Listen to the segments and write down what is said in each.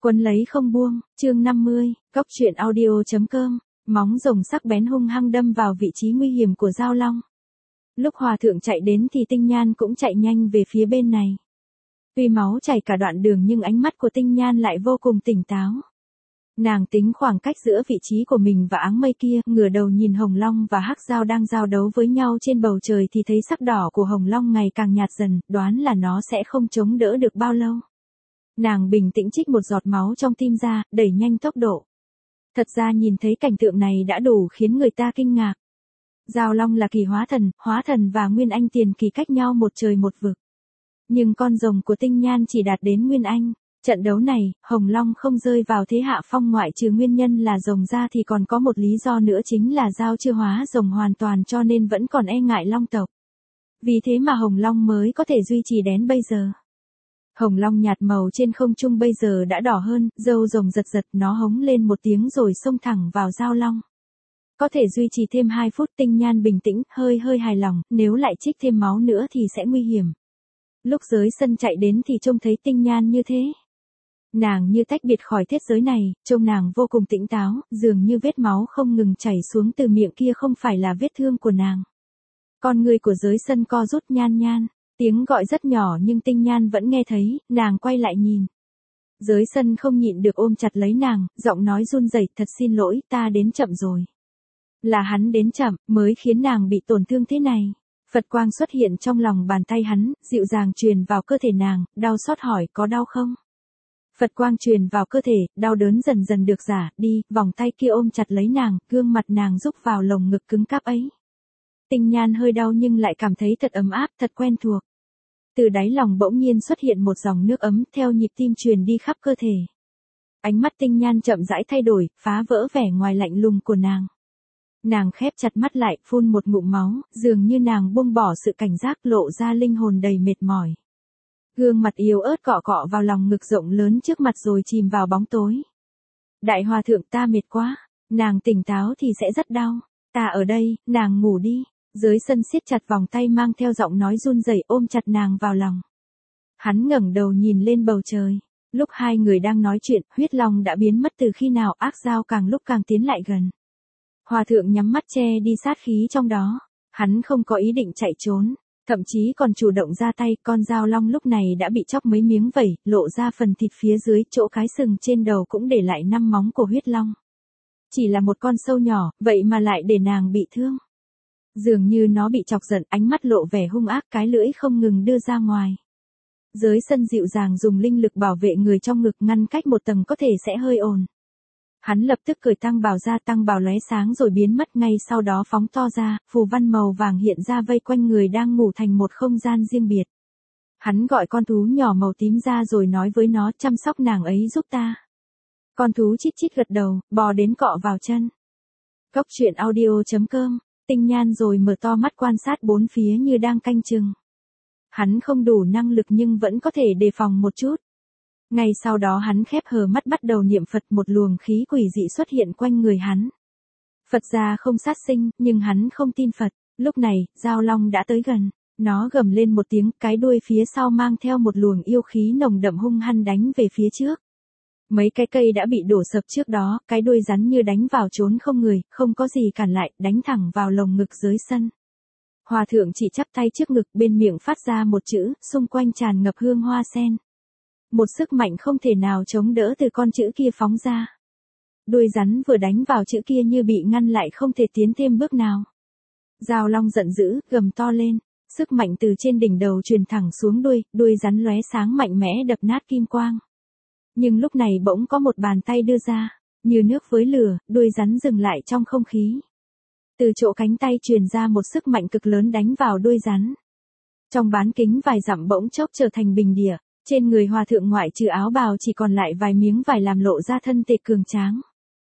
Quấn lấy không buông, chương 50, Cốc truyện audio.com, móng rồng sắc bén hung hăng đâm vào vị trí nguy hiểm của Dao Long. Lúc hòa thượng chạy đến thì Tinh Nhan cũng chạy nhanh về phía bên này. Tuy máu chảy cả đoạn đường nhưng ánh mắt của Tinh Nhan lại vô cùng tỉnh táo. Nàng tính khoảng cách giữa vị trí của mình và áng mây kia, ngửa đầu nhìn Hồng Long và Hắc Dao đang giao đấu với nhau trên bầu trời thì thấy sắc đỏ của Hồng Long ngày càng nhạt dần, đoán là nó sẽ không chống đỡ được bao lâu. Nàng bình tĩnh trích một giọt máu trong tim ra, đẩy nhanh tốc độ. Thật ra nhìn thấy cảnh tượng này đã đủ khiến người ta kinh ngạc. Dao Long là kỳ hóa thần và Nguyên Anh tiền kỳ cách nhau một trời một vực. Nhưng con rồng của Tinh Nhan chỉ đạt đến Nguyên Anh. Trận đấu này, Hồng Long không rơi vào thế hạ phong ngoại trừ nguyên nhân là rồng ra thì còn có một lý do nữa chính là Dao chưa hóa rồng hoàn toàn cho nên vẫn còn e ngại Long tộc. Vì thế mà Hồng Long mới có thể duy trì đến bây giờ. Hồng Long nhạt màu trên không trung bây giờ đã đỏ hơn, râu rồng giật giật, nó hống lên một tiếng rồi xông thẳng vào Dao Long. Có thể duy trì thêm 2 phút. Tinh Nhan bình tĩnh, hơi hài lòng, nếu lại trích thêm máu nữa thì sẽ nguy hiểm. Lúc giới sân chạy đến thì trông thấy Tinh Nhan như thế. Nàng như tách biệt khỏi thế giới này, trông nàng vô cùng tỉnh táo, dường như vết máu không ngừng chảy xuống từ miệng kia không phải là vết thương của nàng. Con người của giới sân co rút. Nhan. Tiếng gọi rất nhỏ nhưng Tinh Nhan vẫn nghe thấy, nàng quay lại nhìn. Giới sân không nhịn được ôm chặt lấy nàng, giọng nói run rẩy, thật xin lỗi, ta đến chậm rồi. Là hắn đến chậm, mới khiến nàng bị tổn thương thế này. Phật quang xuất hiện trong lòng bàn tay hắn, dịu dàng truyền vào cơ thể nàng, đau xót hỏi có đau không? Phật quang truyền vào cơ thể, đau đớn dần dần được giả đi, vòng tay kia ôm chặt lấy nàng, gương mặt nàng rúc vào lồng ngực cứng cáp ấy. Tinh Nhan hơi đau nhưng lại cảm thấy thật ấm áp, thật quen thuộc. Từ đáy lòng bỗng nhiên xuất hiện một dòng nước ấm theo nhịp tim truyền đi khắp cơ thể. Ánh mắt Tinh Nhan chậm rãi thay đổi, phá vỡ vẻ ngoài lạnh lùng của nàng. Nàng khép chặt mắt lại, phun một ngụm máu, dường như nàng buông bỏ sự cảnh giác, lộ ra linh hồn đầy mệt mỏi. Gương mặt yếu ớt cọ cọ vào lòng ngực rộng lớn trước mặt rồi chìm vào bóng tối. Đại hòa thượng, ta mệt quá, nàng tỉnh táo thì sẽ rất đau. Ta ở đây, nàng ngủ đi. Giới sân siết chặt vòng tay mang theo giọng nói run rẩy ôm chặt nàng vào lòng. Hắn ngẩng đầu nhìn lên bầu trời. Lúc hai người đang nói chuyện, huyết long đã biến mất từ khi nào. Ác dao càng lúc càng tiến lại gần. Hòa thượng nhắm mắt che đi sát khí trong đó. Hắn không có ý định chạy trốn. Thậm chí còn chủ động ra tay. Con dao long lúc này đã bị chóc mấy miếng vẩy, lộ ra phần thịt phía dưới, chỗ cái sừng trên đầu cũng để lại 5 móng của huyết long. Chỉ là một con sâu nhỏ, vậy mà lại để nàng bị thương. Dường như nó bị chọc giận, ánh mắt lộ vẻ hung ác, cái lưỡi không ngừng đưa ra ngoài. Giới sân dịu dàng dùng linh lực bảo vệ người trong ngực, ngăn cách một tầng có thể sẽ hơi ồn. Hắn lập tức cởi tăng bào ra, tăng bào lóe sáng rồi biến mất, ngay sau đó phóng to ra, phù văn màu vàng hiện ra vây quanh người đang ngủ thành một không gian riêng biệt. Hắn gọi con thú nhỏ màu tím ra rồi nói với nó, chăm sóc nàng ấy giúp ta. Con thú chít chít gật đầu, bò đến cọ vào chân. Cốc truyện audio.com. Tinh Nhan rồi mở to mắt quan sát bốn phía như đang canh chừng. Hắn không đủ năng lực nhưng vẫn có thể đề phòng một chút. Ngay sau đó hắn khép hờ mắt bắt đầu niệm Phật, một luồng khí quỷ dị xuất hiện quanh người hắn. Phật gia không sát sinh, nhưng hắn không tin Phật. Lúc này, Dao Long đã tới gần. Nó gầm lên một tiếng, cái đuôi phía sau mang theo một luồng yêu khí nồng đậm hung hăng đánh về phía trước. Mấy cái cây đã bị đổ sập trước đó, cái đuôi rắn như đánh vào trốn không người, không có gì cản lại, đánh thẳng vào lồng ngực giới sân. Hòa thượng chỉ chắp tay trước ngực, bên miệng phát ra một chữ, xung quanh tràn ngập hương hoa sen. Một sức mạnh không thể nào chống đỡ từ con chữ kia phóng ra. Đuôi rắn vừa đánh vào chữ kia như bị ngăn lại, không thể tiến thêm bước nào. Dao Long giận dữ, gầm to lên, sức mạnh từ trên đỉnh đầu truyền thẳng xuống đuôi rắn lóe sáng mạnh mẽ đập nát kim quang. Nhưng lúc này bỗng có một bàn tay đưa ra, như nước với lửa, đuôi rắn dừng lại trong không khí. Từ chỗ cánh tay truyền ra một sức mạnh cực lớn đánh vào đuôi rắn. Trong bán kính vài dặm bỗng chốc trở thành bình địa, trên người hòa thượng ngoại trừ áo bào chỉ còn lại vài miếng vải làm lộ ra thân thể cường tráng.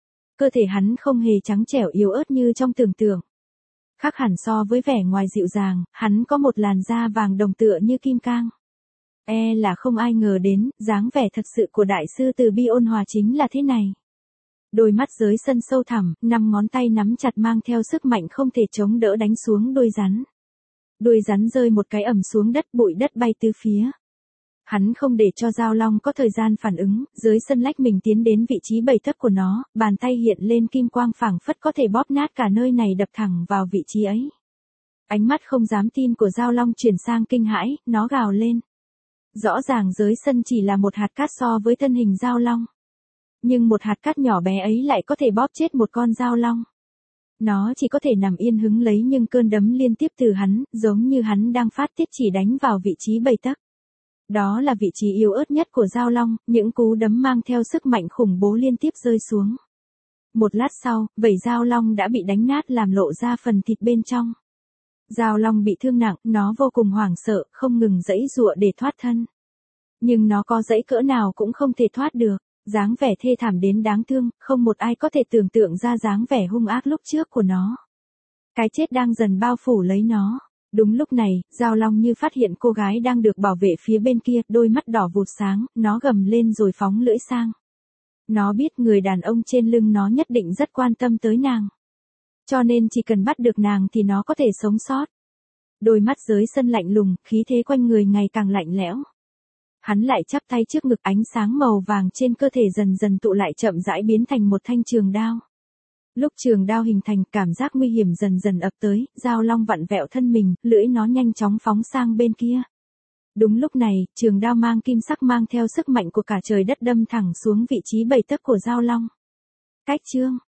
Cơ thể hắn không hề trắng trẻo yếu ớt như trong tưởng tượng. Khác hẳn so với vẻ ngoài dịu dàng, hắn có một làn da vàng đồng tựa như kim cang. Là không ai ngờ đến, dáng vẻ thật sự của đại sư Từ Bi ôn hòa chính là thế này. Đôi mắt giới sân sâu thẳm, 5 ngón tay nắm chặt mang theo sức mạnh không thể chống đỡ đánh xuống đuôi rắn. Đuôi rắn rơi một cái ầm xuống đất, bụi đất bay tứ phía. Hắn không để cho Giao Long có thời gian phản ứng, dưới sân lách mình tiến đến vị trí 7 tấc của nó, bàn tay hiện lên kim quang phảng phất có thể bóp nát cả nơi này đập thẳng vào vị trí ấy. Ánh mắt không dám tin của Giao Long chuyển sang kinh hãi, nó gào lên. Rõ ràng dưới sân chỉ là một hạt cát so với thân hình Giao Long. Nhưng một hạt cát nhỏ bé ấy lại có thể bóp chết một con Giao Long. Nó chỉ có thể nằm yên hứng lấy nhưng cơn đấm liên tiếp từ hắn, giống như hắn đang phát tiết chỉ đánh vào vị trí 7 tấc. Đó là vị trí yếu ớt nhất của Giao Long, những cú đấm mang theo sức mạnh khủng bố liên tiếp rơi xuống. Một lát sau, vảy Giao Long đã bị đánh nát làm lộ ra phần thịt bên trong. Giao Long bị thương nặng, nó vô cùng hoảng sợ, không ngừng giãy giụa để thoát thân. Nhưng nó có giãy cỡ nào cũng không thể thoát được, dáng vẻ thê thảm đến đáng thương, không một ai có thể tưởng tượng ra dáng vẻ hung ác lúc trước của nó. Cái chết đang dần bao phủ lấy nó. Đúng lúc này, Giao Long như phát hiện cô gái đang được bảo vệ phía bên kia, đôi mắt đỏ vụt sáng, nó gầm lên rồi phóng lưỡi sang. Nó biết người đàn ông trên lưng nó nhất định rất quan tâm tới nàng. Cho nên chỉ cần bắt được nàng thì nó có thể sống sót. Đôi mắt dưới sân lạnh lùng, khí thế quanh người ngày càng lạnh lẽo. Hắn lại chắp tay trước ngực, ánh sáng màu vàng trên cơ thể dần dần tụ lại chậm rãi biến thành một thanh trường đao. Lúc trường đao hình thành, cảm giác nguy hiểm dần dần ập tới, Giao Long vặn vẹo thân mình, lưỡi nó nhanh chóng phóng sang bên kia. Đúng lúc này, trường đao mang kim sắc mang theo sức mạnh của cả trời đất đâm thẳng xuống vị trí 7 tấc của Giao Long. Cách chương